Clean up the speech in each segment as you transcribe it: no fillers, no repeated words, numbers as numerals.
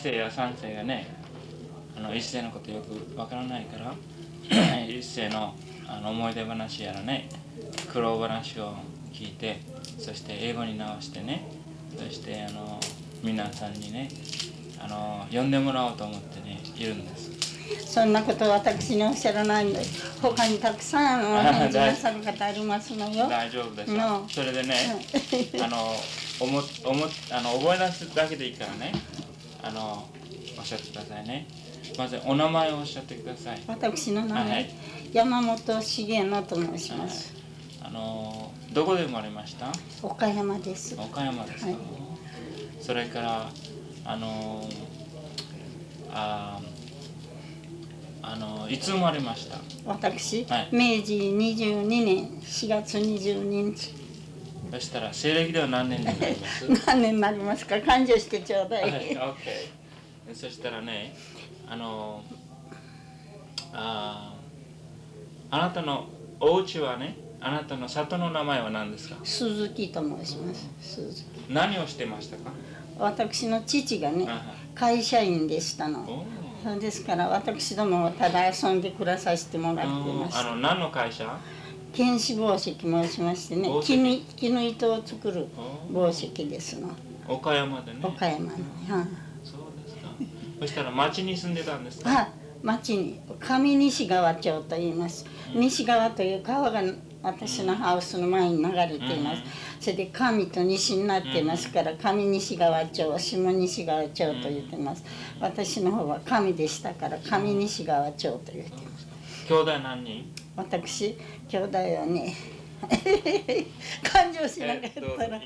世や三世がね、一世のことよくわからないから一世の思い出話やらね、苦労話を聞いて、そして英語に直してね、そして皆さんにね読んでもらおうと思ってねいるんです。 そんなこと私におっしゃらないので、他にたくさん返事なさる方ありますのよ。 大丈夫ですよ。それでね、覚え出すだけでいいからね、おっしゃってくださいね。まずお名前をおっしゃってください。 私の名前、 はい、 山本重野と申します。 どこで生まれました？ 岡山です。 岡山ですか。はい、それからいつ生まれました？ 私、 はい、 明治22年4月22日。 そしたら西暦では何年になります？ 何年になりますか？勘定してちょうだい。 はい、OK。そしたらね、あなたのお家はね、あなたの里の名前は何ですか？ 鈴木と申します。鈴木。 何をしてましたか？ 私の父がね、会社員でしたの。ですから私どもただ遊んで暮らさせてもらっています。 何の会社？ 原子紡績申しましてね、絹糸を作る紡績ですの。 岡山でね。 岡山の。 そうですか。そしたら町に住んでたんですか？ 町に上西川町と言います。西川という川が私のハウスの前に流れています。それで上と西になっていますから、上西川町、下西川町と言ってます。私の方は上でしたから上西川町と言ってます。 兄弟何人？ 私兄弟はね感情しなかったら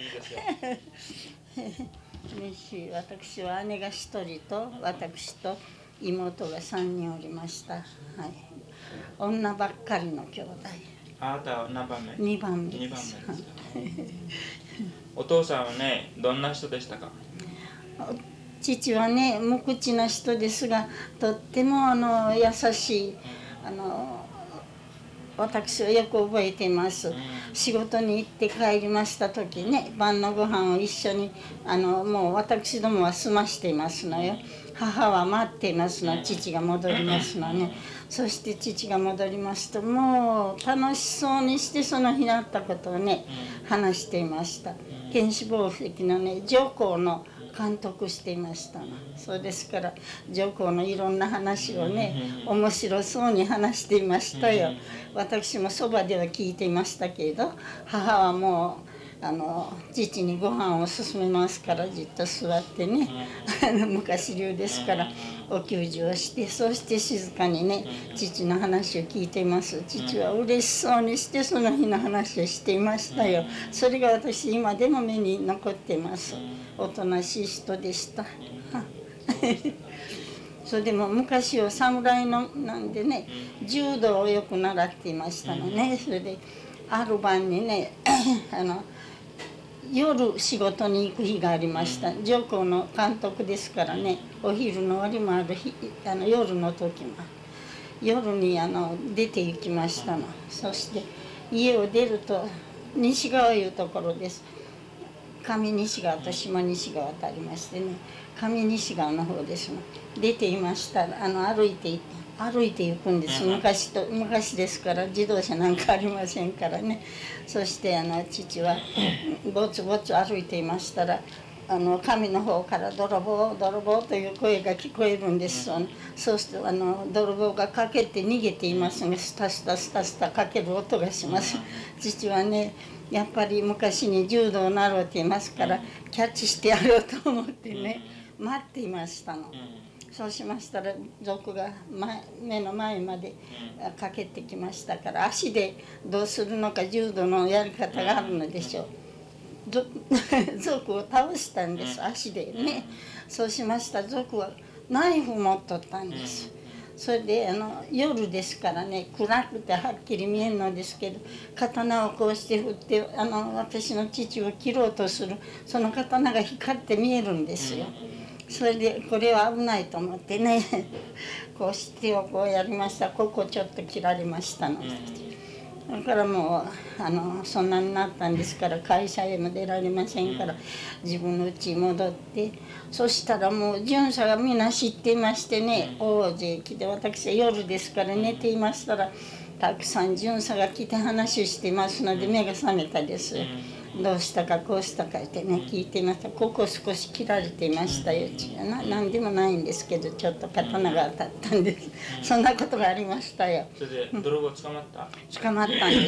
私は姉が1人と私と妹が3人おりました。はい、女ばっかりの兄弟。 あなたは何番目 ？2番目です。 お父さんはね、どんな人でしたか？ 父はね、無口な人ですが、とっても優しい。私はよく覚えています。仕事に行って帰りました時ね、晩のご飯を一緒にもう私どもは済ましていますのよ。母は待っていますの、父が戻りますのね。そして父が戻りますと、もう楽しそうにしてその日にあったことをね話していました。原子紡績のね上皇の監督していましたの。そうですから上皇のいろんな話をね面白そうに話していましたよ。私もそばでは聞いていましたけれど、母はもう父にご飯を勧めますからじっと座ってね昔流ですからお給仕をして、そして静かにね父の話を聞いています。父は嬉しそうにしてその日の話をしていましたよ。それが私今でも目に残っています。おとなしい人でしたそれでも昔は侍のなんでね柔道をよく習っていましたのね。それである晩にね夜仕事に行く日がありました。上皇の監督ですからね、お昼の終わりもある日、夜の時も夜に出て行きましたの。そして家を出ると西側いうところです。上西川と下西川とありましてね、上西川の方ですの。出ていましたら歩いて行くんです。昔ですから自動車なんかありませんからね。そして父はぼつぼつ歩いていましたら上の方から泥棒泥棒という声が聞こえるんです。そうすると泥棒がかけて逃げていますが、スタスタスタスタかける音がします。父はねやっぱり昔に柔道を習っていますからキャッチしてやろうと思ってね待っていましたの。そうしましたら賊が目の前までかけてきましたから、足でどうするのか柔道のやり方があるのでしょう。賊を倒したんです、足でね。そうしましたら賊はナイフ持っとったんです。それで夜ですからね暗くてはっきり見えるのですけど、刀をこうして振って私の父を切ろうとするその刀が光って見えるんですよ。それでこれは危ないと思ってねこうして手をこうやりました。ここちょっと切られましたの。 だからもうそんなになったんですから会社へも出られませんから、自分の家に戻って、そしたらもう巡査がみんな知っていましてね、大勢来て、私は夜ですから寝ていましたらたくさん巡査が来て話をしていますので目が覚めたです。どうしたかこうしたかってね聞いていました。ここ少し切られていましたよ。何でもないんですけどちょっと刀が当たったんです。そんなことがありましたよ。 それで泥棒捕まった？ 捕まったんです。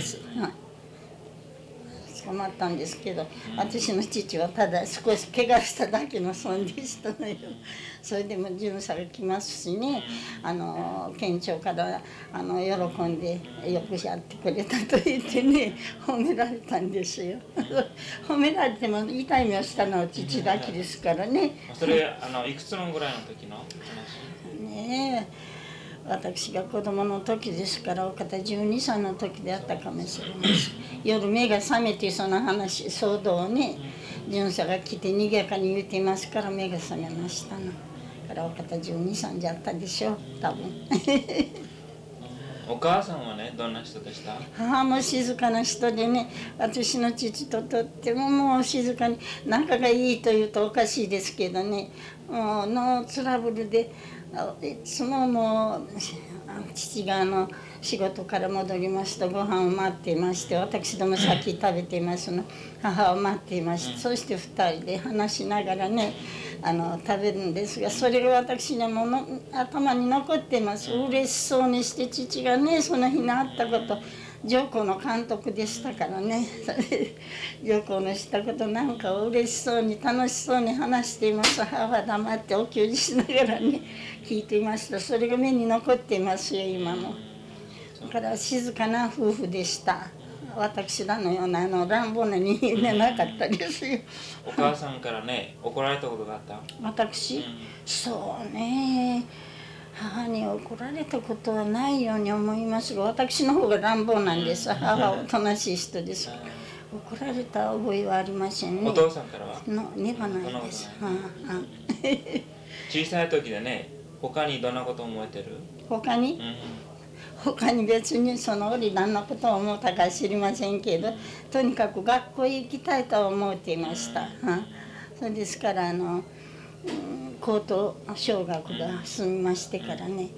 捕まったんですけど、私の父はただ少し怪我しただけの損でしたのよ。それでも巡査が来ますしね、県庁から喜んでよくやってくれたと言ってね褒められたんですよ。褒められても痛い目をしたのは父だけですからね。 それいくつのぐらいの時の話？ ねえ、私が子供の時ですから、お方12歳の時であったかもしれません。夜目が覚めてその話騒動をね巡査が来て賑やかに言っていますから目が覚めましたの。だからお方12歳じゃったでしょう多分。 お母さんはねどんな人でした？ 母も静かな人でね、私の父ととってももう静かに仲がいいというとおかしいですけどね、もうノートラブルでいつももう父が仕事から戻りますとご飯を待っていまして、私ども先食べていますの母を待っていまして、そして2人で話しながらね食べるんですが、それが私にはもう頭に残っています。嬉しそうにして父がねその日にあったこと、上皇の監督でしたからね、上皇のしたことなんかを嬉しそうに楽しそうに話しています。母は黙ってお給仕しながらね聞いていました。それが目に残っていますよ今も。だから静かな夫婦でした。私らのような乱暴な人間じゃなかったですよ。 お母さんからね怒られたことがあった？ 私、そうね、母に怒られたことはないように思いますが、私の方が乱暴なんです。母はおとなしい人です。怒られた覚えはありませんね。 お父さんからは？ ねばないです。 小さい時でね他にどんなこと思えてる？ 他に、他に別にその折何のことを思ったか知りませんけど、とにかく学校へ行きたいと思っていました。それですから高等小学が済みましてからね、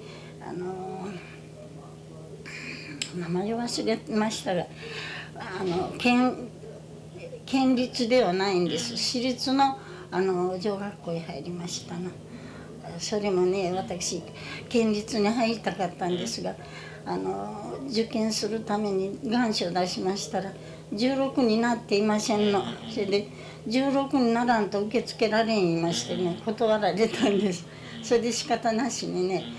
名前忘れましたが県立ではないんです。私立の女学校へ入りましたの。それもね私県立に入りたかったんですが受験するために願書を出しましたら16になっていませんの。それで16にならんと受け付けられん言いましてね断られたんです。それで仕方なしにね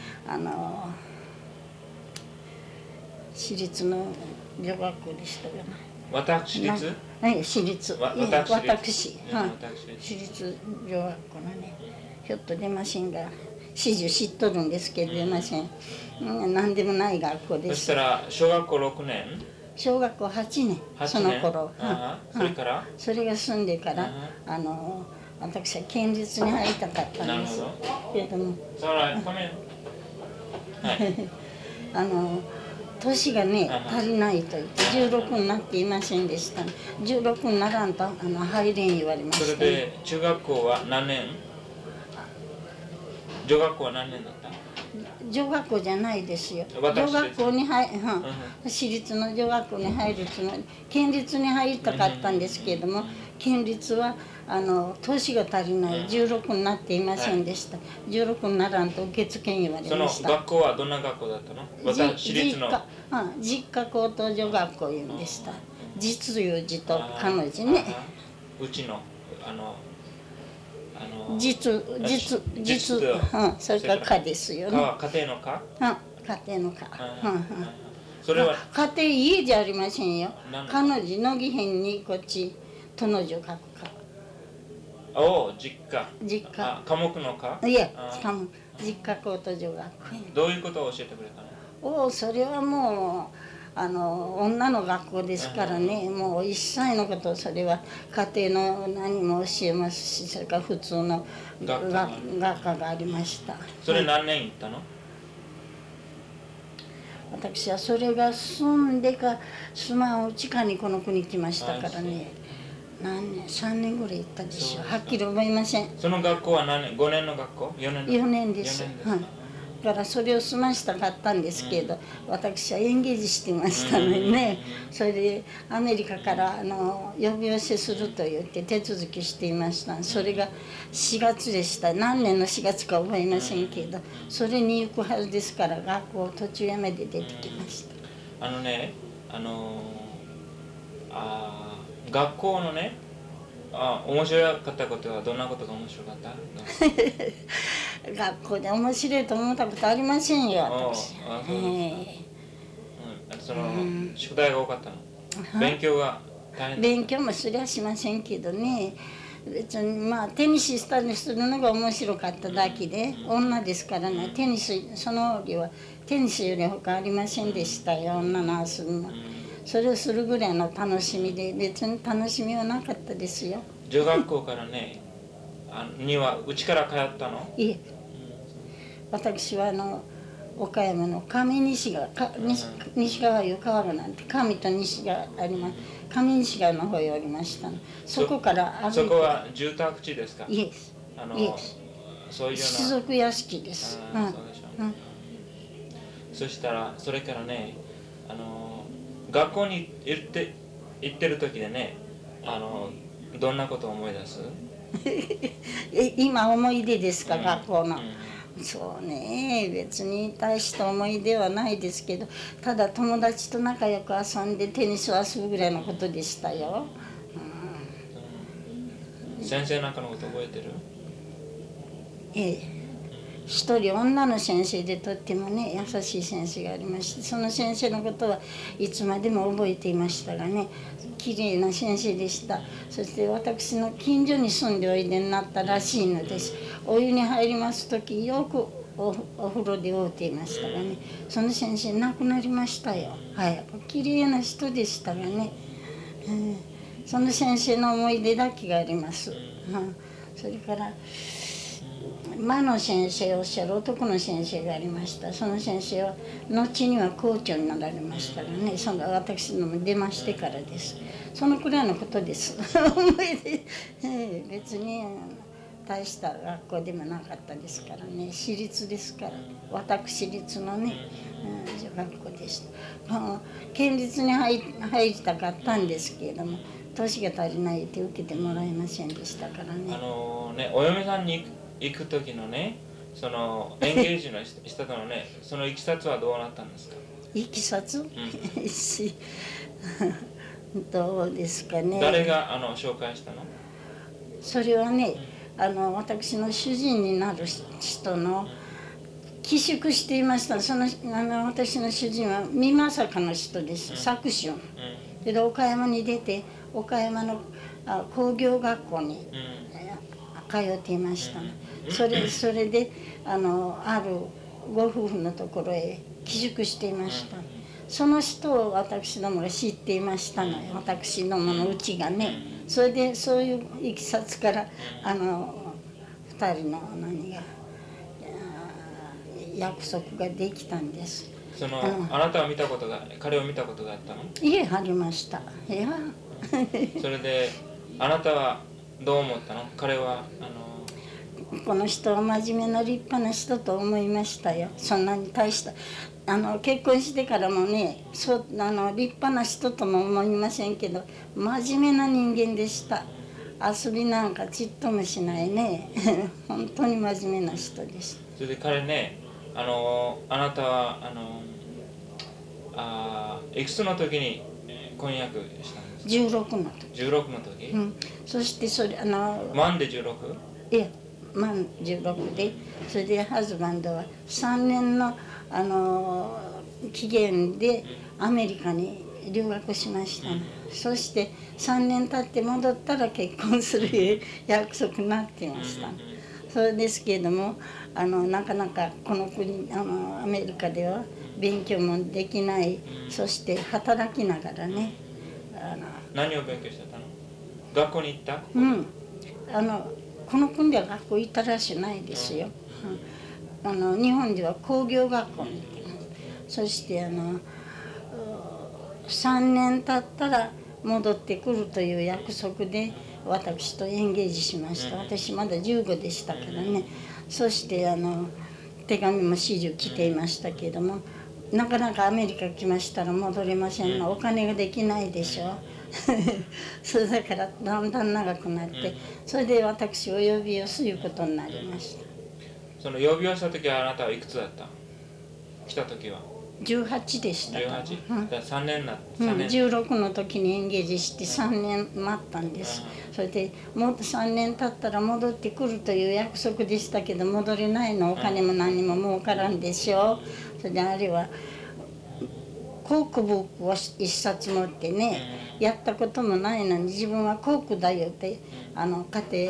私立の女学校でしたよね。 私立？ はい、私立。私立女学校のねひょっと出ませんが始終知っとるんですけど出ません。何でもない学校です。 そしたら小学校6年？ 小学校8年その頃。 それから？ それが済んでから私は県立に入りたかったんです。けれども年がね足りないと言って16になっていませんでした。16にならんと入れん言われました。 それで中学校は何年？女学校は何年だった？ 女学校じゃないですよ。女学校に私立の女学校に入るつもり、県立に入りたかったんですけれども、県立は年が足りない16になっていませんでした。16にならんと受付に言われました。 その学校はどんな学校だったの？私立の実家高等女学校いうんでした。実いう字と彼女ね。 うちの実、それから家ですよね。 家庭の家？ 家庭の家。 それは家庭家じゃありませんよ。彼女のぎへんにこっちとの女学科。 実家。 実家。 科目の科？ いえ、実家高等女学校。 どういうことを教えてくれたの？ それはもう女の学校ですからね、もう一切のことそれは家庭の何も教えますし、それから普通の学科がありました。 それ何年行ったの？ 私はそれが住んでか住まんうちかにこの国来ましたからね。何年3年ぐらい行ったでしょう。はっきり覚えません。 その学校は何年？5年の学校？4年の 4年です。 4年ですはい。だからそれを済ましたかったんですけど、私はエンゲージしてましたのにね、それでアメリカから呼び寄せすると言って手続きしていました。それが4月でした。何年の4月か覚えませんけど、それに行くはずですから学校を途中やめて出てきました。 学校のね、面白かったことはどんなことが面白かった？ 学校で面白いと思ったことありませんよ、私。 宿題が多かったの？勉強が大変だった？ 勉強もすりゃしませんけどね、別にまあテニスしたりするのが面白かっただけで、女ですからね、テニス、その折はテニスより他ありませんでしたよ、女の遊びも。それをするぐらいの楽しみで、別に楽しみはなかったですよ。 女学校からね、にはうちから通ったの？ いえ、私は岡山の上西川、西川いう川がなんて、上と西があります。上西川の方へおりましたの。そこから歩いて。 そこは住宅地ですか？ イエス。イエス。 そういうような士族屋敷です。 そうでしょう。そしたらそれからね、学校に行ってる時でね、どんなことを思い出す？ 今思い出ですか、学校の。そうね、別に大した思い出はないですけど、ただ友達と仲良く遊んでテニスを遊ぶぐらいのことでしたよ。 先生なんかのこと覚えてる？ ええ、一人女の先生でとってもね優しい先生がありまして、その先生のことはいつまでも覚えていましたがね、きれいな先生でした。そして私の近所に住んでおいでになったらしいのです。お湯に入ります時よくお風呂で会うていましたがね、その先生亡くなりましたよ。早くきれいな人でしたがね、その先生の思い出だけがあります。それから魔の先生をおっしゃる男の先生がありました。その先生は後には校長になられましたがね、その私のも出ましてからです。そのくらいのことです思い出、別に大した学校でもなかったですからね、私立ですから、私立のね、女学校でした。県立に入りたかったんですけれども、年が足りないって受けてもらえませんでしたからね。 お嫁さんに行く時のね、そのエンゲージのしたのね、そのいきさつはどうなったんですか？ いきさつ、どうですかね。 誰が紹介したの？ それはね、私の主人になる人の寄宿していました。私の主人は美作の人です、作春。で岡山に出て、岡山の工業学校に通っていました。それであるご夫婦のところへ寄宿していました。その人を私どもが知っていましたのよ、私どものうちがね。それでそういういきさつから2人の約束ができたんです。 あなたは彼を見たことがあったの？ いえ、ありました。いやそれであなたはどう思ったの？彼はこの人は真面目な立派な人と思いましたよ。そんなに大した結婚してからもね、立派な人とも思いませんけど、真面目な人間でした。遊びなんかちっともしないね本当に真面目な人でした。 それで彼ね、あなたはいくつの時に婚約したんですか ？16の時。 16の時、 そして満で 16？ いや、満16で、それでハズバンドは3年の期限でアメリカに留学しました、そして3年経って戻ったら結婚する約束になっていました、それですけれどもなかなかこの国アメリカでは勉強もできない、そして働きながらね何を勉強してたの？学校に行った？ この国では学校行ったらしくないですよ、日本では工業学校に行ってます。 そして3年経ったら戻ってくるという約束で私とエンゲージしました。私まだ15でしたからね。そして手紙も始終来ていましたけれども、なかなかアメリカ来ましたら戻れませんの、お金ができないでしょそれだからだんだん長くなって、それで私を呼び寄せることになりました。 その呼び寄せた時はあなたはいくつだった？来た時は 18でしたから、 18？だから3年なうん 3年、 16の時にエンゲージして3年待ったんです。それでもっと3年経ったら戻ってくるという約束でしたけど、戻れないの、お金も何も儲からんでしょう。それであれはコークブックを一冊持ってね、やったこともないのに自分はコークだよって家庭の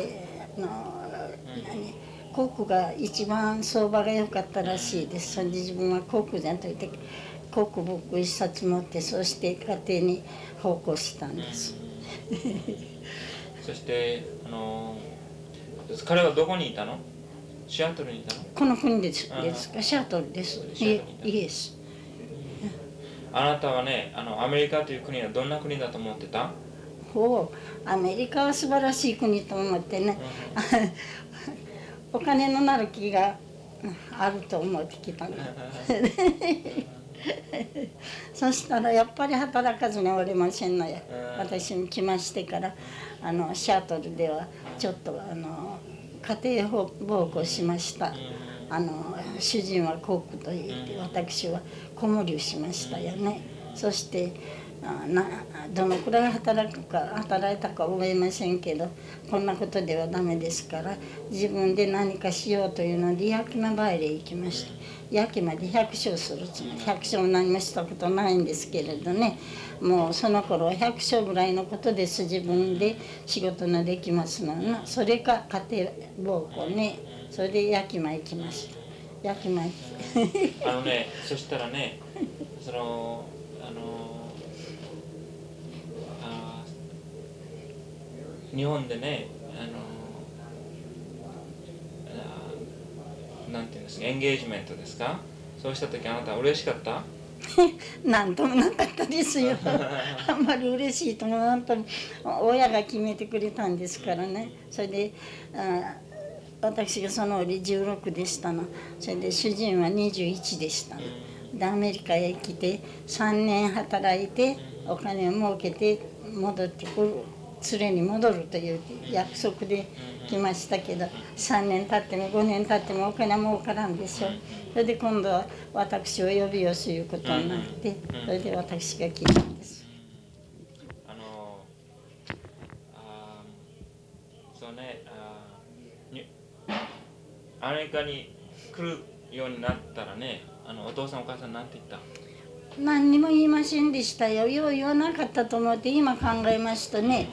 コークが一番相場が良かったらしいです。それで自分はコークじゃなくてコークブック一冊持って、そして家庭に奉公したんです。 そして彼はどこにいたの？シアトルにいたの？ この国ですか？シアトルです。イエス。 あなたはね、アメリカという国はどんな国だと思ってた？ アメリカは素晴らしい国と思ってね、お金のなる気があると思ってきたのそしたらやっぱり働かずにおれませんのや。私に来ましてからシアトルではちょっと家庭奉公しました。主人はコックと言って私は子守りをしましたよね。そしてどのくらい働いたか覚えませんけど、こんなことではダメですから自分で何かしようというので焼き間バイレ行きました。焼き間で百姓するつもり、百姓も何もしたことないんですけれどね、もうその頃は百姓ぐらいのことです。自分で仕事のできますのな。それか家庭奉公ね。それで焼き間行きました。焼き間そしたらね、日本でね、なんていうんですか、エンゲージメントですか？そうした時あなた嬉しかった？ なんともなかったですよあんまり嬉しいともなんとも、親が決めてくれたんですからね。それで私がその折16でしたの。それで主人は21でしたの。でアメリカへ来て3年働いてお金を儲けて戻ってくる、連れに戻るという約束で来ましたけど、3年経っても5年経ってもお金儲からんでしょ。それで今度は私を呼び寄せることになって、それで私が来たんです。 そうね、アメリカに来るようになったらね、お父さんお母さんなんて言った？ 何にも言いませんでしたよ。よう言わなかったと思って今考えますとね、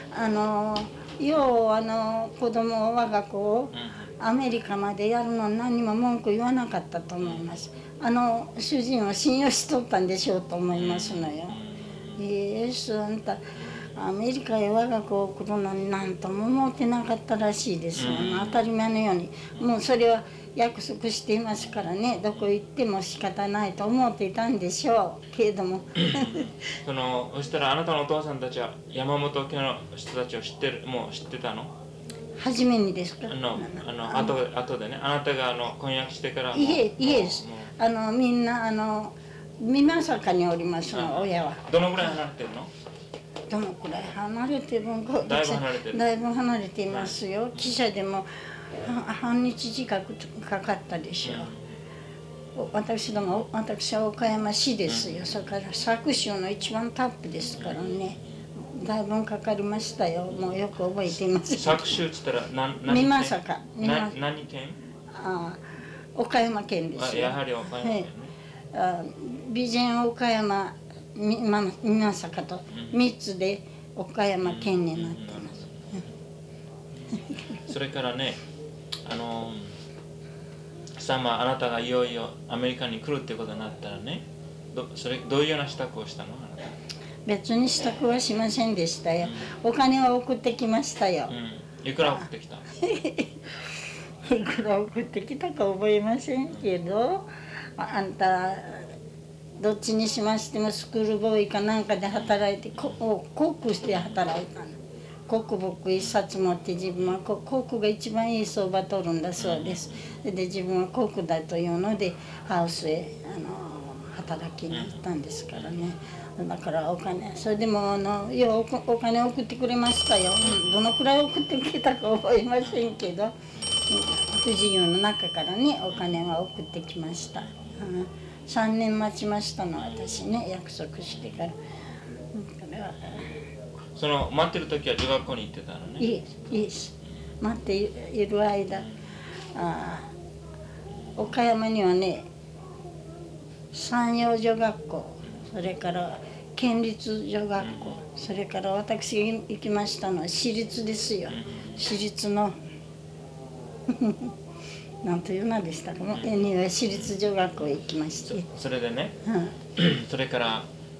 よう子供我が子をアメリカまでやるのに何にも文句言わなかったと思います。主人を信用しとったんでしょうと思いますのよ。あんたアメリカへ我が子を送るのに何とも思ってなかったらしいですよ。当たり前のようにもうそれは約束していますからね、どこ行っても仕方ないと思っていたんでしょうけれどもそしたらあなたのお父さんたちは山本家の人たちをもう知ってたの？ 初めにですか？ 後でね、あなたが婚約してからも。 いえです。みんな美作におりますの、親は。 どのぐらい離れてるの？ どのくらい離れてるのか。 だいぶ離れてる。 だいぶ離れていますよ。汽車でも半日近くかかったでしょう。私は岡山市ですよ。それから佐久州の一番タップですからね。だいぶかかりましたよ。もうよく覚えています。 佐久州って言ったら美作。 何県？ 岡山県ですよ。 やはり岡山県ね。 備前岡山美作と3つで岡山県になってます。 それからね、あなたがいよいよアメリカに来るってことになったらね、どういうような支度をしたの？あなた別に支度はしませんでしたよ。お金は送ってきましたよ。 いくら送ってきた？ いくら送ってきたか覚えませんけど、あんたどっちにしましてもスクールボーイかなんかで働いて航空して働いたの。航空ブック一冊持って自分は航空が一番いい相場取るんだそうです。で自分は航空だというのでハウスへ働きに行ったんですからね。だからお金それでもようお金送ってくれましたよ。どのくらい送ってくれたか覚えませんけど、不自由の中からねお金は送ってきました。3年待ちましたの私ね、約束してから。 その待ってる時は女学校に行ってたのね。 いいです。待っている間、岡山にはね山陽女学校、それから県立女学校、それから私が行きましたのは私立ですよ。私立のなんという名でしたかも、私立女学校へ行きまして。 それでね、それから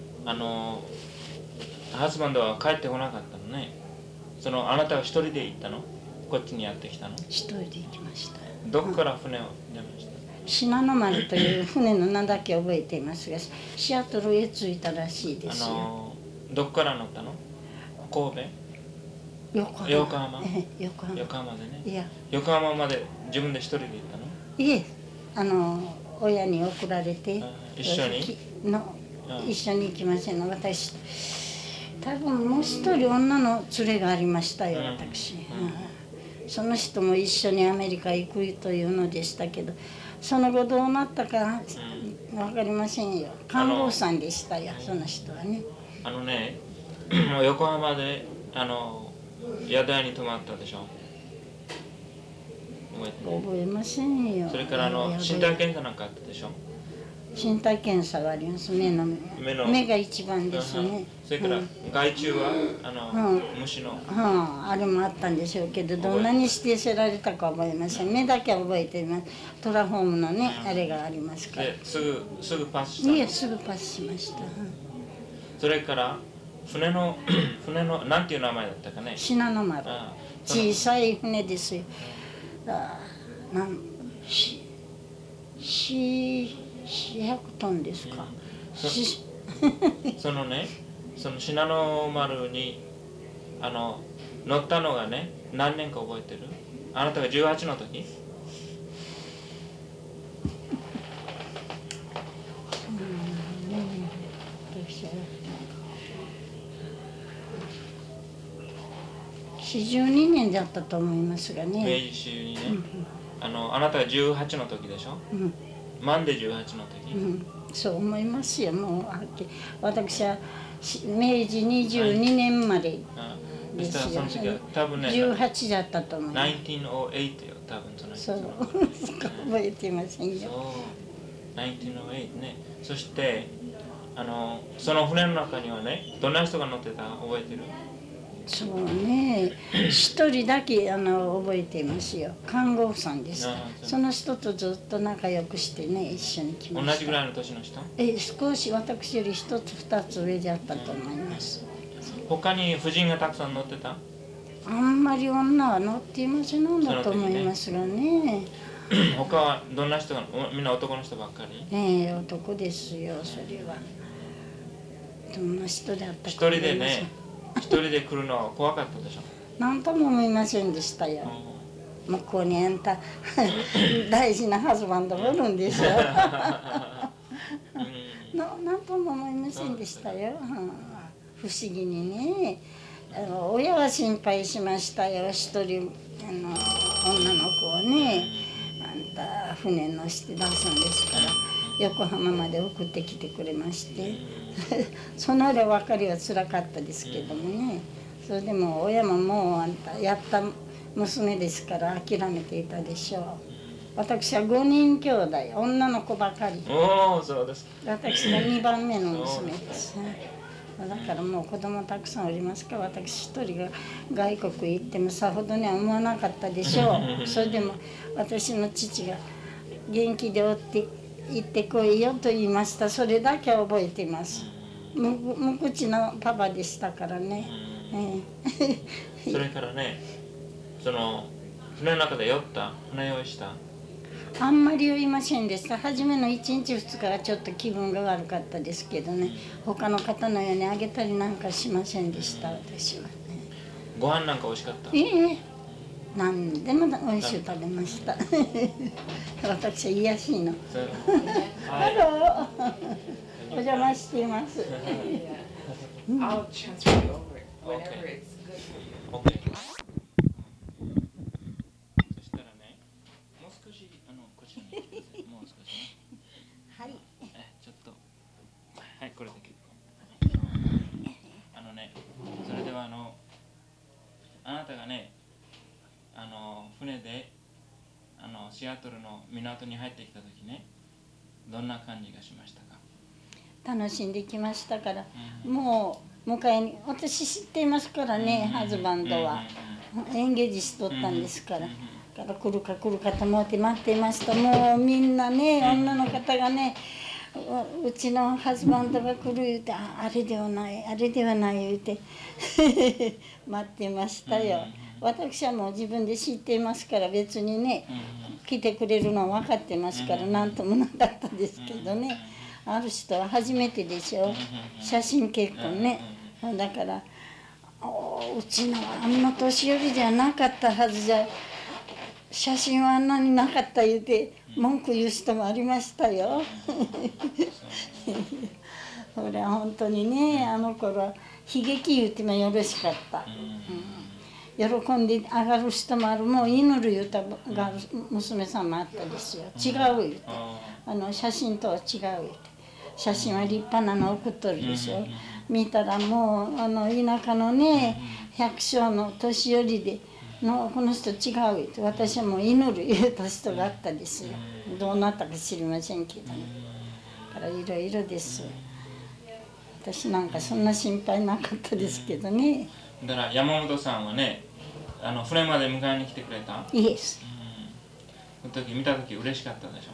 ハズバンドは帰ってこなかったのね。あなたは一人で行ったの？こっちにやってきたの？ 一人で行きました。 どこから船を出ました？ 信濃丸という船の名だけ覚えていますが、シアトルへ着いたらしいですよ。 どこから乗ったの？神戸？横浜でね。いや、横浜まで自分で一人で行ったの？ いえ、親に送られて一緒に行きませんの。私多分もう一人女の連れがありましたよ、私。その人も一緒にアメリカ行くというのでしたけど、その後どうなったか分かりませんよ。看護師さんでしたよ、その人はね。 横浜で宿屋に泊まったでしょ。 覚えませんよ。 それから身体検査なんかあったでしょ。 身体検査があります。目が一番ですね。 それから害虫は虫のあれもあったんでしょうけど、どんなに指定せられたか覚えません。目だけは覚えています。トラフォームのね、あれがありますから。 すぐパスしたの？ いえ、すぐパスしました。 それから船のなんていう名前だったかね。 信濃丸。小さい船ですよ。400トンですか。 その信濃丸に乗ったのがね、何年か覚えてる？あなたが18の時？ 42年だったと思いますがね。 明治42年。あなたが18の時でしょ。満で18の時。 そう思いますよ。もう私は明治22年までですよ。 その時は多分ね、 18だったと思います。 1908よ、多分そのそう覚えていませんよ。 1908ね。そしてその船の中にはね、どんな人が乗ってた覚えてる？ そうね、一人だけ覚えていますよ。看護婦さんです。その人とずっと仲良くしてね、一緒に来ました。 同じぐらいの年の人？ 少し私より一つ二つ上であったと思います。 他に婦人がたくさん乗ってた？ あんまり女は乗っていませんのだと思いますがね。 他はどんな人が？みんな男の人ばっかり？ 男ですよ、それは。どんな人であったか。 一人でね、一人で来るのは怖かったでしょ。 何とも思いませんでしたよ。向こうにあんた大事なハズバンドがおるんでしょ。何とも思いませんでしたよ。不思議にね。親は心配しましたよ。一人女の子をね、あんた船乗して出すんですから横浜まで送ってきてくれましてその間別れはつらかったですけどもね。それでも親ももうあんたやった娘ですから諦めていたでしょう。私は5人兄弟、女の子ばかり。 そうです。 私が2番目の娘です。だからもう子供たくさんおりますから、私一人が外国行ってもさほどには思わなかったでしょう。それでも私の父が元気でおって行ってこいよと言いました。それだけは覚えています。無口のパパでしたからね。 それからね、その船の中で船酔いした？ あんまり酔いませんでした。初めの1日2日はちょっと気分が悪かったですけどね、他の方のようにあげたりなんかしませんでした、私はね。 ご飯なんか美味しかった？ 何でも美味しく食べました。私は癒やしいの。ハロー。お邪魔しています。 I'll transfer you over whenever it's good for you. OK。そしたらね、もう少しこちらに来てください。もう少しね。 はい。 ちょっとはい、これで結構。ね、それではあなたがね、船でシアトルの港に入ってきた時ね、どんな感じがしましたか？ 楽しんできましたから、もう迎えに私知っていますからね、ハズバンドはエンゲージしとったんですから、から来るか来るかと思って待っていました。もうみんなね、女の方がね、うちのハズバンドが来る言うて、あれではないあれではない言うて待ってましたよ。私はもう自分で知っていますから、別にね来てくれるのは分かってますから何ともなかったですけどね、ある人は初めてでしょ、写真結婚ね。だからうちのあんな年寄りじゃなかったはずじゃ、写真はあんなになかった言うて文句言う人もありましたよ。ほら本当にね、あの頃は悲劇言うてもよろしかった、喜んで上がる人もある、もう祈る言うたが娘さんもあったですよ。違う言うて、写真とは違う言うて、写真は立派なの送っとるでしょ。見たらもう田舎のね百姓の年寄りでのこの人違う言うて、私はもう祈る言うた人があったですよ。どうなったか知りませんけどね。だからいろいろです。私なんかそんな心配なかったですけどね。 だから山本さんはね、船まで迎えに来てくれた？ イエス。 その時見た時嬉しかったでしょ？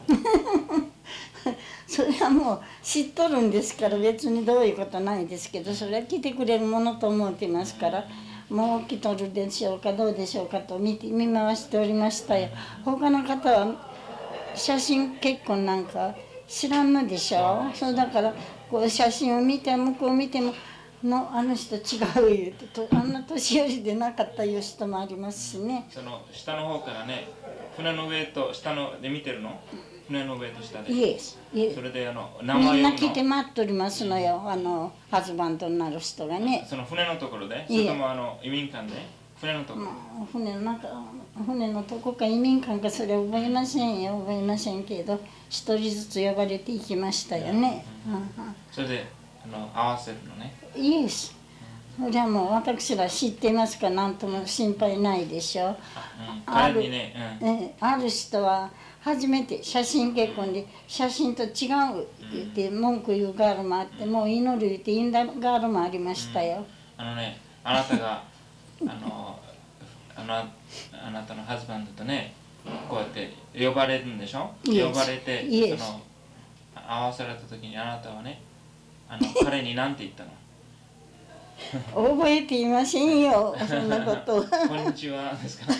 それはもう知っとるんですから別にどういうことないですけど、それは来てくれるものと思ってますから、もう来とるでしょうかどうでしょうかと見回しておりましたよ。他の方は写真結婚なんか知らんのでしょ。そうだからこう写真を見て向こう見てもあの人違う言うてと、あんな年寄りでなかったいう人もありますしね。 その下の方からね、船の上と下ので見てるの？船の上と下で。 イエス。 それで名前をみんな来て待っておりますのよ、ハズバンドになる人がね。 その船のところで、それとも移民館で？船のところ。 船のとこか移民館かそれ覚えませんよ、覚えませんけど、一人ずつ呼ばれていきましたよね。 それで合わせるのね。 イエス。それはもう私ら知っていますから何とも心配ないでしょ。ある人は初めて写真結婚で写真と違う言って文句言うガールもあって、もう祈る言ってインダガールもありましたよ。 あなたがあなたのハズバンドとねこうやって呼ばれるんでしょ。呼ばれて合わせられた時にあなたはね彼に何て言ったの？ 覚えていませんよ、そんなことこんにちはですか？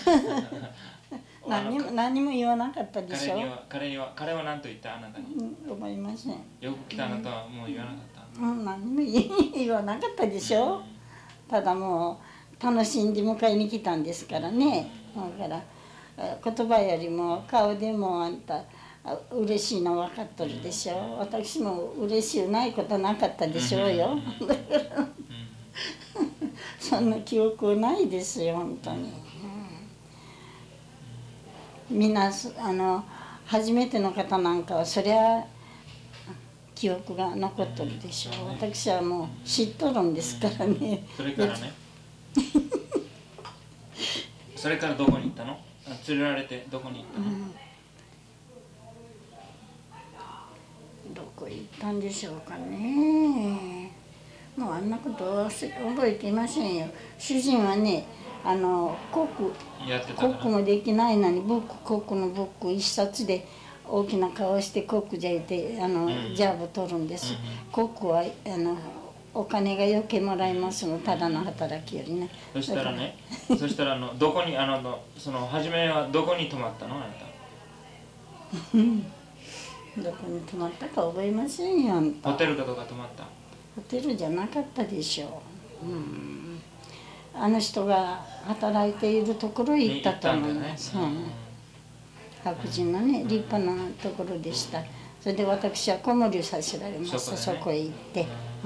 何も言わなかったでしょ。 彼は何と言ったあなたに？ 思いません。 よく来たのとはもう言わなかった？ 何も言わなかったでしょ。ただもう楽しんで迎えに来たんですからね。だから言葉よりも顔でもあんた嬉しいの分かっとるでしょ。私も嬉しゅないことなかったでしょうよ。だからそんな記憶ないですよ本当に。みんな初めての方なんかはそりゃ記憶が残っとるでしょう。私はもう知っとるんですからね。 それからねそれからどこに行ったの？連れられてどこに行ったの？ どこ行ったんでしょうかね。もうあんなことは覚えていませんよ。主人はねコックもできないのにコックのブック一冊で大きな顔してコックじゃいてジャーブ取るんです。コックはお金が余計もらいますの、ただの働きよりね。 そしたらどこに初めはどこに泊まったのあなた？ どこに泊まったか覚えませんよ、あんた。 ホテルかどうか泊まった？ ホテルじゃなかったでしょう。あの人が働いているところへ行ったと思います。白人のね、立派なところでした。それで私は子守りさせられました。そこへ行って、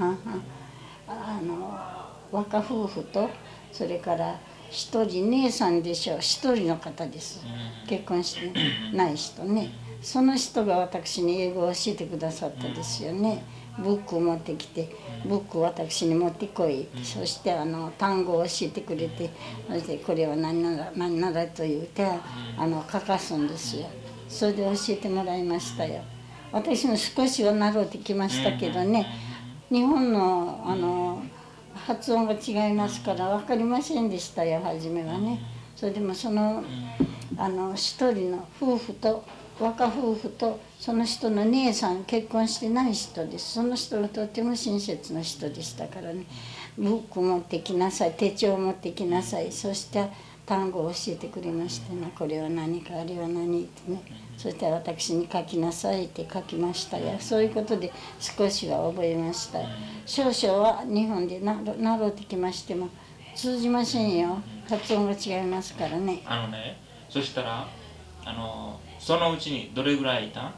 若夫婦と、それから一人姉さんでしょう、一人の方です。結婚してない人ね。その人が私に英語を教えてくださったですよね。ブックを持ってきて、ブックを私に持ってこい、そして単語を教えてくれて、そしてこれは何ならと言って書かすんですよ。それで教えてもらいましたよ。私も少しは習ってきましたけどね、日本の発音が違いますから分かりませんでしたよ、初めはね。それでも一人の夫婦と、若夫婦とその人の姉さん、結婚してない人です。その人がとても親切な人でしたからね。ブック持ってきなさい、手帳持ってきなさい、そして単語を教えてくれましてね、これは何か、あれは何ってね。そして私に書きなさいって書きましたよ。そういうことで少しは覚えました。少々は日本で習ってきましても通じませんよ。発音が違いますからね。 そしたらそのうちにどれぐらいいた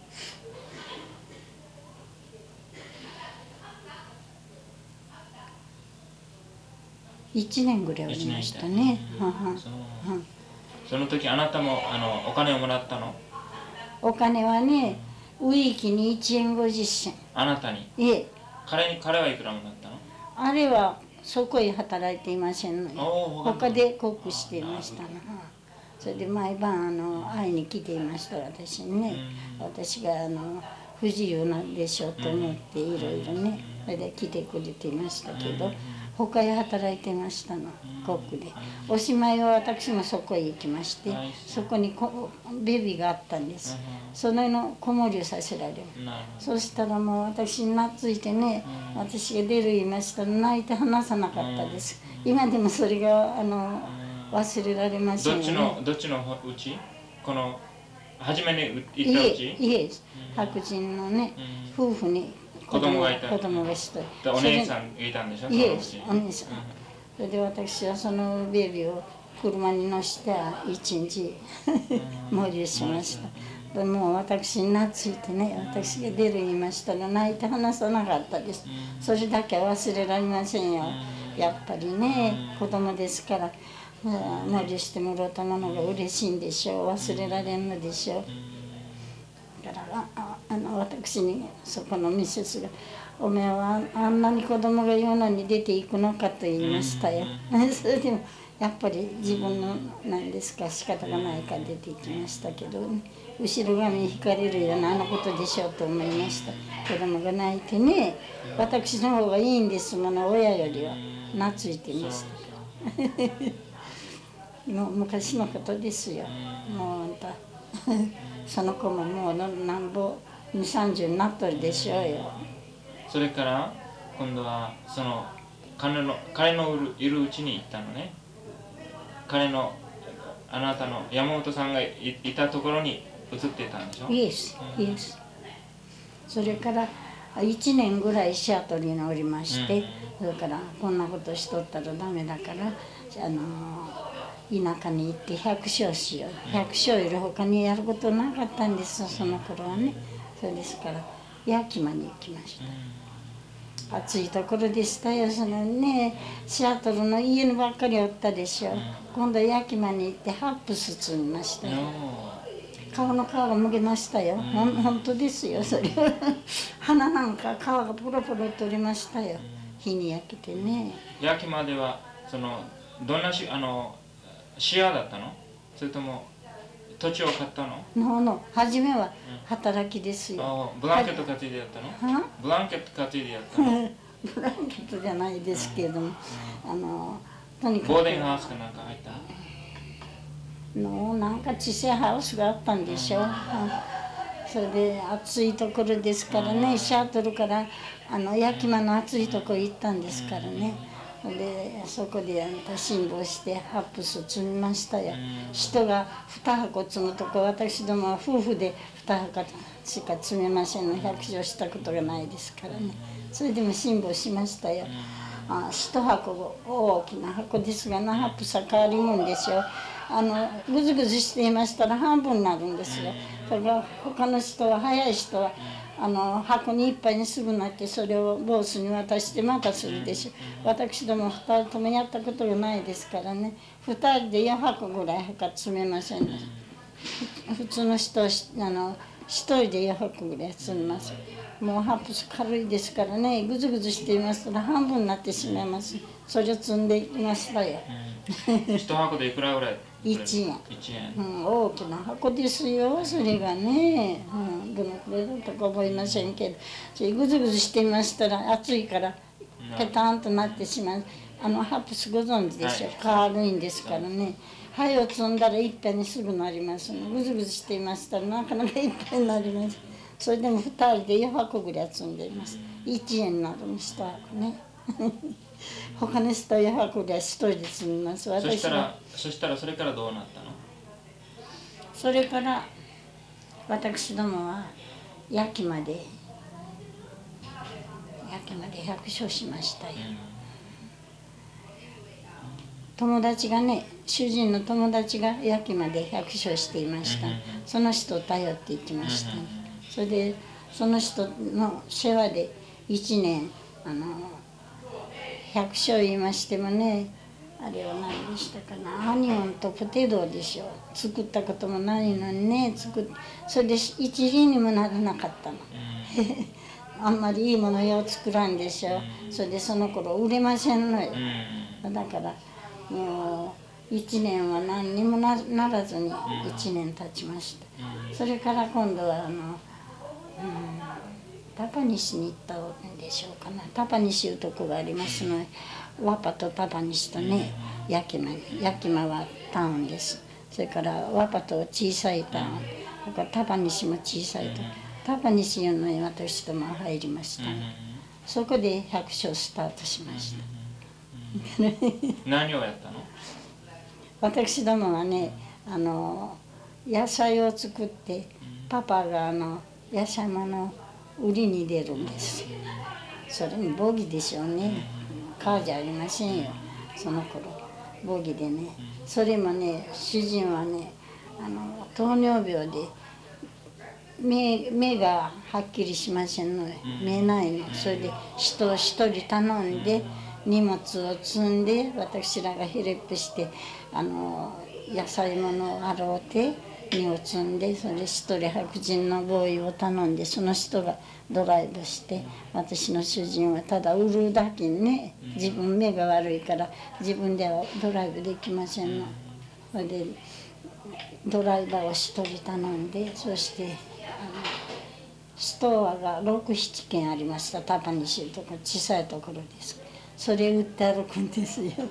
？1年ぐらいおりましたね。 その時あなたもお金をもらったの？ お金はね、ウィーキに1円50銭。 あなたに？ いえ。 彼はいくらもらったの？ あれはそこへ働いていませんのよ。他でコックしていましたの。それで毎晩会いに来ていました、私にね。私が不自由なんでしょうと思っていろいろね、それで来てくれていましたけど、他へ働いてましたの、コックで。おしまいは私もそこへ行きまして、そこにベビーがあったんです。その子守りをさせられる。そしたらもう私に懐いてね、私が出る言いましたら泣いて話さなかったです。今でもそれが忘れられませんよね。 どっちのうち？この初めに行ったうち？ いえ、白人のね、夫婦に子供が一人。 お姉さんがいたんでしょ？ いえ、お姉さん。それで私はそのベビーを車に乗せて一日喪にしました。でもう私に懐いてね、私が出る言いましたら泣いて話さなかったです。それだけは忘れられませんよ。やっぱりね、子供ですから、喪にしてもらったものが嬉しいんでしょう。忘れられんのでしょう。だから私にそこのミセスが「おめえはあんなに子供が世のに出ていくのか」と言いましたよ。それでもやっぱり自分の何ですか仕方がないから出ていきましたけど、ね、後ろ髪引かれるようなことでしょうと思いました。子供が泣いてね、私の方がいいんですもの、親よりは懐いていましたもう昔のことですよ。もうあんたその子ももうなんぼ2、30になっとるでしょうよ。 それから今度はその彼のいるうちに行ったのね。あなたの山本さんがいたところに移ってたんでしょ？ イエス、イエス。それから1年ぐらいシアトルにおりまして、それからこんなことしとったらダメだから田舎に行って百姓しよう。百姓より他にやることなかったんですよ、その頃はね。それですからヤキマに行きました。暑いところでしたよ。そのね、シアトルの家にばっかりおったでしょ。今度ヤキマに行ってハップス積みましたよ。顔の皮がむけましたよ。本当ですよ、それは。鼻なんか皮がポロポロ取れましたよ。日に焼けてね。 ヤキマではどんなシアだったの？それとも土地を買ったの？ 初めは働きですよ。 ブランケット担いでやったの？ブランケット担いでやったの？ ブランケットじゃないですけれども、とにかくボーディングハウスかなんか入った？ なんか小さいハウスがあったんでしょ。それで暑いところですからね、シャトルからヤキマの暑いところ行ったんですからね。 でそこで辛抱してハップス積みましたよ。人が2箱積むとこ、私どもは夫婦で2箱しか積めませんの。百姓したことがないですからね。それでも辛抱しましたよ。1箱大きな箱ですがハップスは変わりもんでしょ。ぐずぐずしていましたら半分になるんですよ。それから他の人は、早い人は箱にいっぱいにすぐなってそれをボースに渡してまたするでしょ。私ども2人ともやったことがないですからね。2人で4箱ぐらい詰めませんね。普通の人は1人で4箱ぐらい積みます。もうハップス軽いですからね、ぐずぐずしていますから半分になってしまいます。それを積んでいきましたよ。 1箱でいくらぐらい ？1円。 1円、 大きな箱ですよ、それがね。どのくらいだったか覚えませんけど、それぐずぐずしていましたら暑いからペタンとなってしまう。ハップスご存知でしょ、軽いんですからね。灰を積んだらいっぺんにすぐなりますの。ぐずぐずしていましたらなかなかいっぺんになります。それでも2人で4箱ぐらい積んでいます。1円になるの、1箱ね。他の人は4箱ぐらい1人で積みます。 そしたらそれからどうなったの？ それから私どもは焼きまで百姓しましたよ。友達がね、主人の友達が焼きまで百姓していました。その人を頼っていきました。それでその人の世話で1年百姓言いましてもね、あれは何でしたかな、アニオンとポテトでしょ。作ったこともないのにね、それで一輪にもならなかったの。あんまりいいものよう作らんでしょ。それでその頃売れませんのよ。だからもう1年は何にもならずに1年経ちました。それから今度はタパニシに行ったんでしょうかな。タパニシいうとこがありますので、ワパとタパニシとね、ヤキマはタウンです。それからワパと小さいタウン、それからタパニシも小さいタウン。タパニシいうのに私ども入りましたね。そこで百姓スタートしました。 何をやったの？ 私どもはね、野菜を作ってパパが野菜物売りに出るんです。それにボギでしょうね。川じゃありませんよ、その頃。ボギでね。それもね、主人はね、糖尿病で目がはっきりしませんので、見えないの。それで人を一人頼んで荷物を積んで、私らがヘルプして野菜物を洗うて荷を積んで、それで一人白人のボーイを頼んで、その人がドライブして、私の主人はただ売るだけにね、自分目が悪いから自分ではドライブできませんの。それでドライバーを一人頼んで、そしてストアが6、7軒ありました。タパニシとか小さいところです。それ売って歩くんですよ。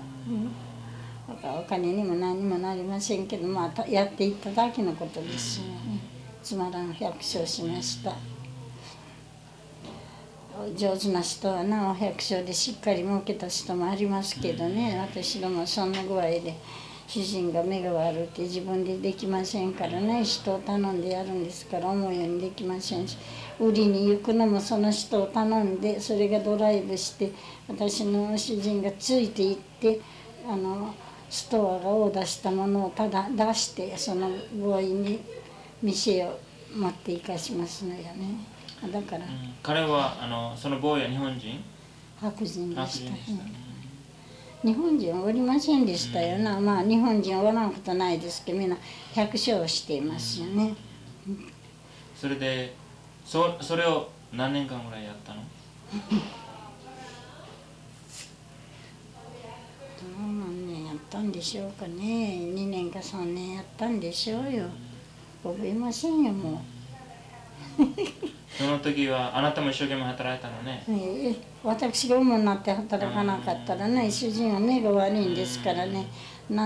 お金にも何にもなりませんけど、やっていっただけのことですよね。つまらん百姓しました。上手な人はなお百姓でしっかり儲けた人もありますけどね、私どもそんな具合で主人が目が悪くて自分でできませんからね、人を頼んでやるんですから思うようにできませんし、売りに行くのもその人を頼んで、それがドライブして私の主人がついていってストアがオーダーしたものをただ出して、そのボーイに店を持っていかしますのよね。だから、 彼はそのボーイは日本人？ 白人でした。日本人はおりませんでしたよな。日本人はおらんことないですけど、みんな百姓をしていますよね。 それでそれを何年間ぐらいやったの？ 何年やったんでしょうかね。2年か3年やったんでしょうよ。覚えませんよ、もう。 その時はあなたも一生懸命働いたのね。 私が主になって働かなかったらね、主人は目が悪いんですからね、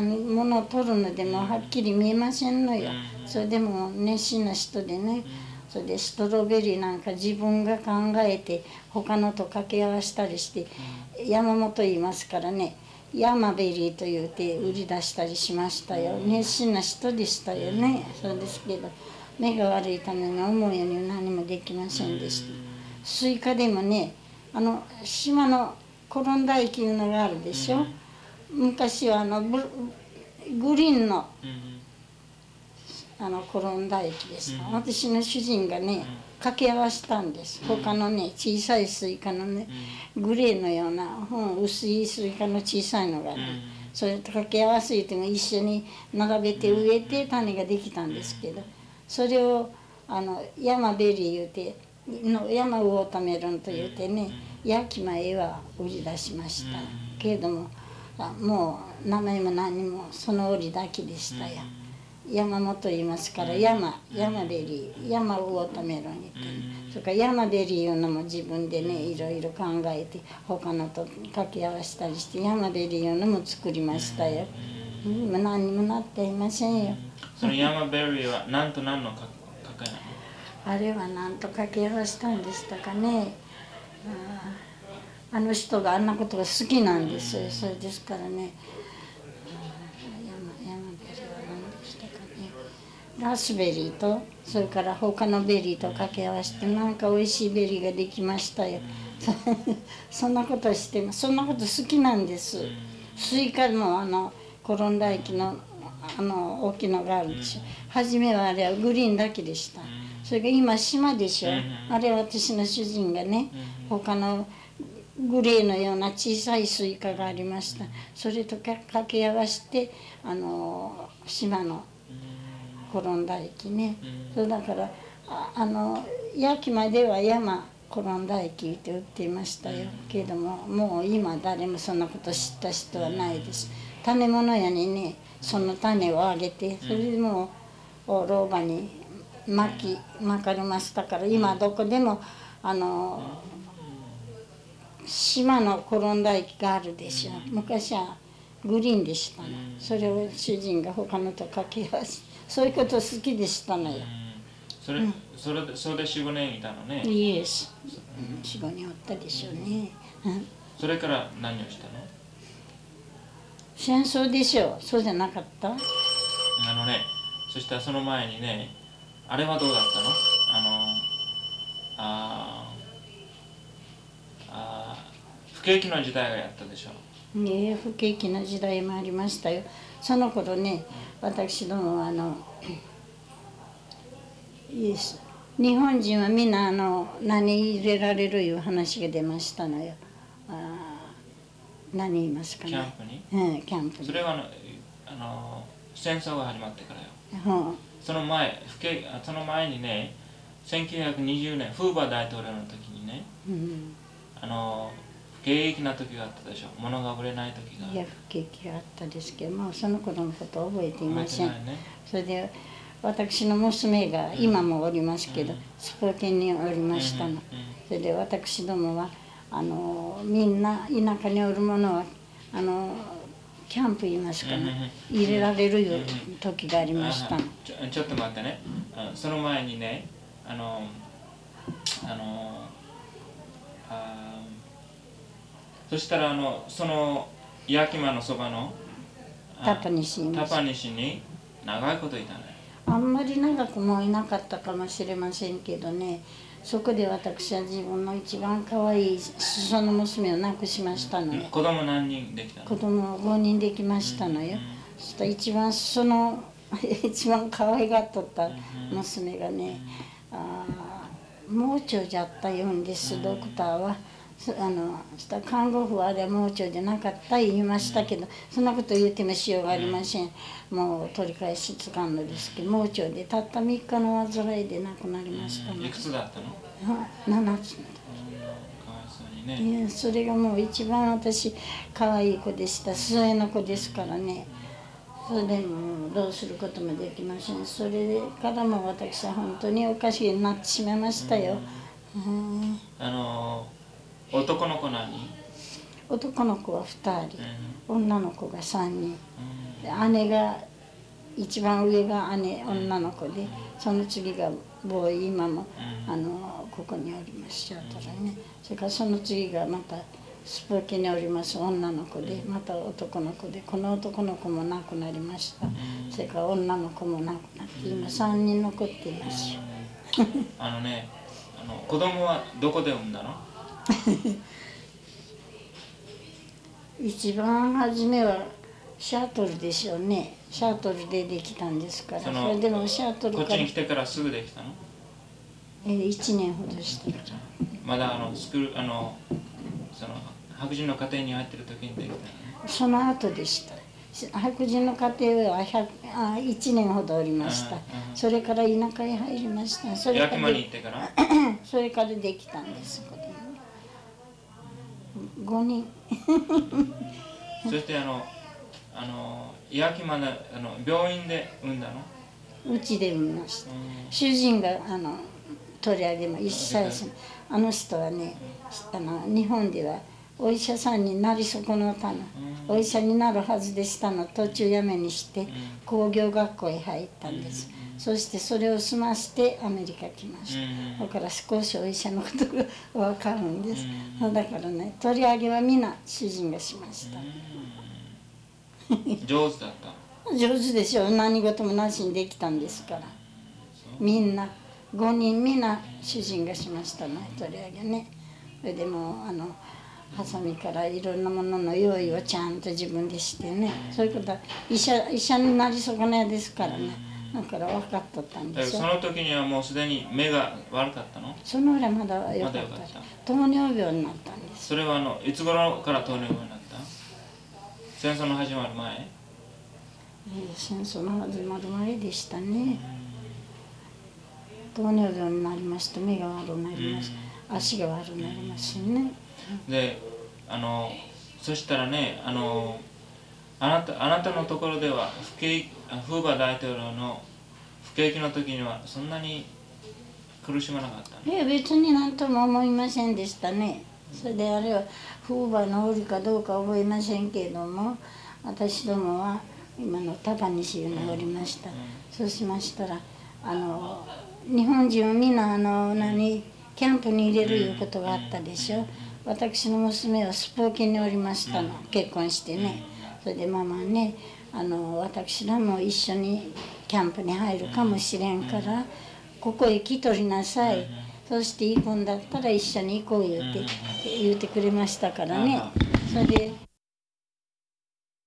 物を取るのでもはっきり見えませんのよ。それでも熱心な人でね、 それでストロベリーなんか自分が考えて他のと掛け合わせたりして、山本言いますからね、山ベリーと言うて売り出したりしましたよ。熱心な人でしたよね。そうですけど目が悪いために思うように何もできませんでした。スイカでもね、島の転んだ駅のがあるでしょ。昔はグリーンの転んだ駅でした。私の主人がね掛け合わせたんです。他のね小さいスイカのねグレーのような薄いスイカの小さいのがね、それと掛け合わせても一緒に並べて植えて種ができたんですけど、それを山ベリー言うて山ウォーターメロンと言うてね、焼き前は売り出しました。けれどももう名前も何もその折だけでしたよ。山本言いますから山ベリー、山ウォーターメロン言ってね、それから山ベリーいうのも自分でねいろいろ考えて他のと掛け合わせたりして山ベリーいうのも作りましたよ。何にもなっていませんよ。 その山ベリーは何と何の掛けなの？ あれは何と掛け合わせたんでしたかね。あの人があんなことが好きなんですよ。それですからね、山ベリーは何でしたかね。ラスベリーとそれから他のベリーと掛け合わせてなんかおいしいベリーができましたよ。そんなことしてそんなこと好きなんです。スイカも転んだ駅の大きいのがあるでしょ。初めはあれはグリーンだけでした。それが今島でしょ。あれは私の主人がね他のグレーのような小さいスイカがありました。それと掛け合わせて島の転んだ駅ね。そうだから焼きまでは山転んだ駅って売っていましたよ。けれどももう今誰もそんなこと知った人はないです。種物屋にねその種をあげて、それでもう老婆にまかれましたから、今どこでも島の転んだ駅があるでしょ。昔はグリーンでしたの。それを主人が他のと掛け合わせ、そういうこと好きでしたのよ。 それで4、5年いたのね。 イエス、4、5年おったでしょうね。 それから何をしたの？ 戦争でしょう。そうじゃなかった？ そしたらその前にね、あれはどうだったの？不景気の時代がやったでしょ。 不景気の時代もありましたよ。その頃ね、私どもはイエス、日本人はみんな何入れられるいう話が出ましたのよ。何言いますかね。 キャンプに？ キャンプに。 それは戦争が始まってからよ。その前にね、1920年フーバー大統領の時にね、不景気な時があったでしょ。物が売れない時が。 いや、不景気があったですけど、もうその頃のことを覚えていません。それで私の娘が今もおりますけど、スポーケンにおりましたの。それで私どもはみんな田舎におる者はキャンプ言いますかね、入れられるいう時がありましたの。 ちょっと待ってね。その前にね、そしたらその焼き間のそばのタパニシに長いこといたね。 あんまり長くもいなかったかもしれませんけどね、そこで私は自分の一番可愛いその娘を亡くしましたのよ。 子供何人できたの？ 子供5人できましたのよ。そしたら一番可愛がっとった娘がね、盲腸じゃった言うんです、ドクターは。そしたら看護婦はあれは盲腸じゃなかった言いましたけど、そんなこと言ってもしようがありません。もう取り返しつかんのですけど、盲腸でたった3日の患いで亡くなりましたの。 いくつだったの ？7つ。 かわいそうにね。 いや、それがもう一番私可愛い子でした。末の子ですからね。それでもどうすることもできません。それからも私は本当におかしくなってしまいましたよ。 男の子何人？ 男の子は2人、女の子が3人。姉が一番上が姉女の子で、その次がボーイ、今もここにおりますシアトルね。それからその次がまたスポーキにおります女の子で、また男の子で、この男の子も亡くなりました。それから女の子も亡くなって今3人残っていますよ。 子供はどこで産んだの？ 一番初めはシャトルでしょうね。シャトルでできたんですから。それでもシャトルからこっちに来てからすぐできたの ？1年ほどしてから。 まだその白人の家庭に入ってる時にできたの？ その後でした。白人の家庭は1年ほどおりました。それから田舎へ入りました。それからヤキマに行ってからそれからできたんです。5人そしてヤキマの病院で産んだの？ うちで産みました。主人が取り上げま一歳児。あの人はね日本ではお医者さんになり損なったの。お医者になるはずでしたの。途中やめにして工業学校へ入ったんです。そしてそれを済ましてアメリカ来ました。だから少しお医者のことが分かるんです。だからね取り上げは皆主人がしました。 上手だった？ 上手でしょう。何事もなしにできたんですから。みんな5人皆主人がしましたね取り上げね。それでもハサミからいろんなものの用意をちゃんと自分でしてね。そういうことは医者になり損ねですからね。だから分かっとったんですよ。 その時にはもうすでに目が悪かったの？ その裏まだ良かった。糖尿病になったんです。 それはいつ頃から糖尿病になった？戦争の始まる前？ 戦争の始まる前でしたね。糖尿病になりますと目が悪くなります。足が悪くなりますよね。 でそしたらねあなたのところではフーバー大統領の不景気の時にはそんなに苦しまなかったの？ 別に何とも思いませんでしたね。それであれはフーバーのおるかどうか覚えませんけれども、私どもは今の束西におりました。そうしましたら日本人をみんなキャンプに入れるいうことがあったでしょ。私の娘はスポーキンにおりましたの、結婚してね。それでママね私らも一緒にキャンプに入るかもしれんからここへ来とりなさい。そして行くんだったら一緒に行こう言うてくれましたからね。それで